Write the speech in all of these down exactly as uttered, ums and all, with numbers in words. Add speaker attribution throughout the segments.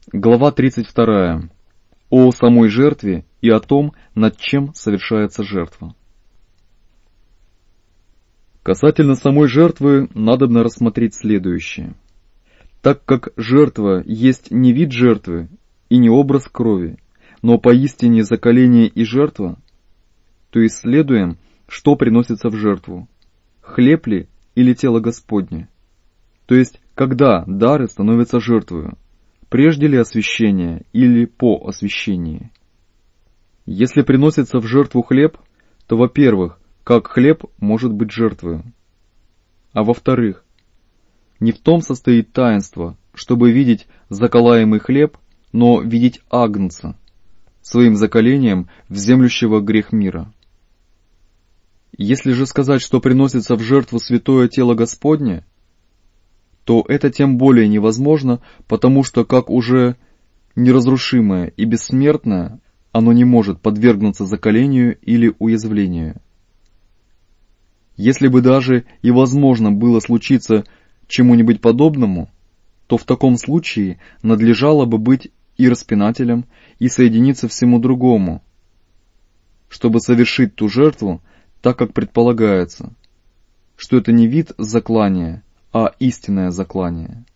Speaker 1: Глава тридцать вторая. О самой жертве и о том, над чем совершается жертва. Касательно самой жертвы надобно рассмотреть следующее. Так как жертва есть не вид жертвы и не образ крови, но поистине заколение и жертва, то исследуем, что приносится в жертву, хлеб ли или тело Господне, то есть когда дары становятся жертвою, прежде ли освящения или по освящении. Если приносится в жертву хлеб, то, во-первых, как хлеб может быть жертвою, а во-вторых, не в том состоит таинство, чтобы видеть заколаемый хлеб, но видеть агнца, своим заколением вземлющего грех мира. Если же сказать, что приносится в жертву святое тело Господне, то это тем более невозможно, потому что, как уже неразрушимое и бессмертное, оно не может подвергнуться заколению или уязвлению. Если бы даже и возможно было случиться чему-нибудь подобному, то в таком случае надлежало бы быть и распинателем, и соединиться всему другому, чтобы совершить ту жертву, так как предполагается, что это не вид заклания, а истинное заклание.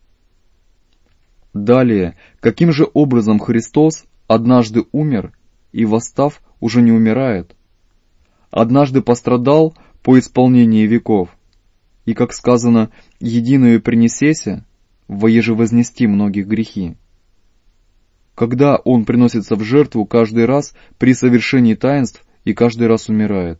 Speaker 1: Далее, каким же образом Христос однажды умер и, восстав, уже не умирает? Однажды пострадал по исполнении веков, и, как сказано, единую принесеся, воеже вознести многих грехи. Когда Он приносится в жертву каждый раз при совершении таинств и каждый раз умирает.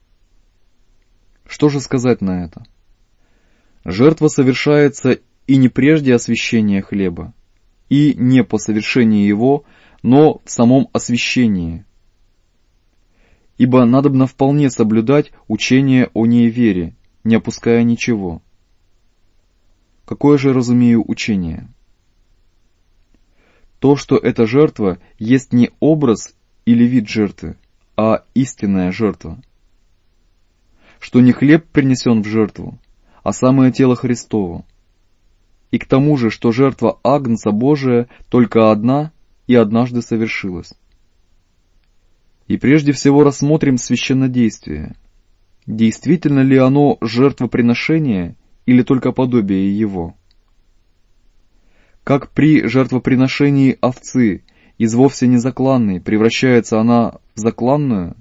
Speaker 1: Что же сказать на это? Жертва совершается и не прежде освящения хлеба, и не по совершении его, но в самом освящении. Ибо надобно вполне соблюдать учение о невере, не опуская ничего. Какое же разумею учение? То, что эта жертва есть не образ или вид жертвы, а истинная жертва. Что не хлеб принесен в жертву, а самое тело Христово. И к тому же, что жертва Агнца Божия только одна и однажды совершилась. И прежде всего рассмотрим священнодействие. Действительно ли оно жертвоприношение или только подобие его? Как при жертвоприношении овцы из вовсе не закланной превращается она в закланную,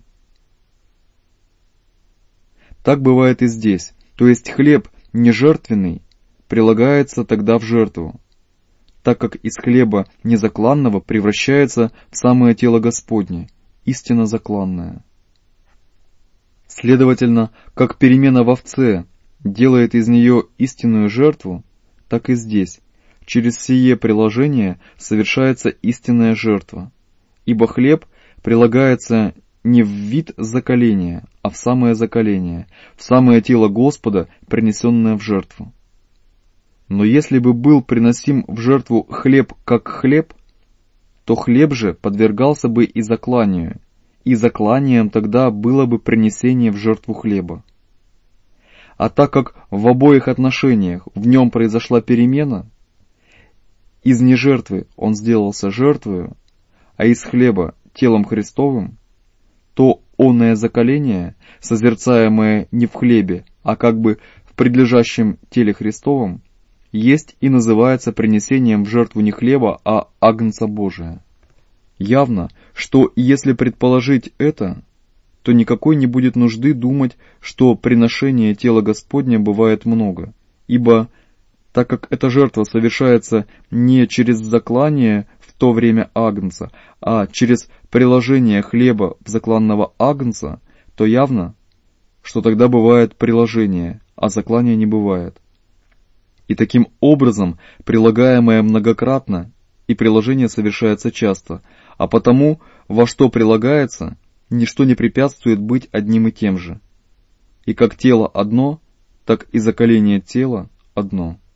Speaker 1: так бывает и здесь, то есть хлеб не жертвенный прилагается тогда в жертву, так как из хлеба незакланного превращается в самое тело Господне, истинно закланное. Следовательно, как перемена в овце делает из нее истинную жертву, так и здесь, через сие приложение совершается истинная жертва, ибо хлеб прилагается не в вид заколения, а в самое заколение, в самое тело Господа, принесенное в жертву. Но если бы был приносим в жертву хлеб как хлеб, то хлеб же подвергался бы и закланию, и закланием тогда было бы принесение в жертву хлеба. А так как в обоих отношениях в нем произошла перемена, из нежертвы он сделался жертвою, а из хлеба телом Христовым, то онное заколение, созерцаемое не в хлебе, а как бы в предлежащем теле Христовом, есть и называется принесением в жертву не хлеба, а Агнца Божия. Явно, что если предположить это, то никакой не будет нужды думать, что приношение тела Господня бывает много, ибо, так как эта жертва совершается не через заклание в то время Агнца, а через приложение хлеба в закланного Агнца, то явно, что тогда бывает приложение, а заклания не бывает. И таким образом прилагаемое многократно, и приложение совершается часто, а потому, во что прилагается, ничто не препятствует быть одним и тем же. И как тело одно, так и заколение тела одно.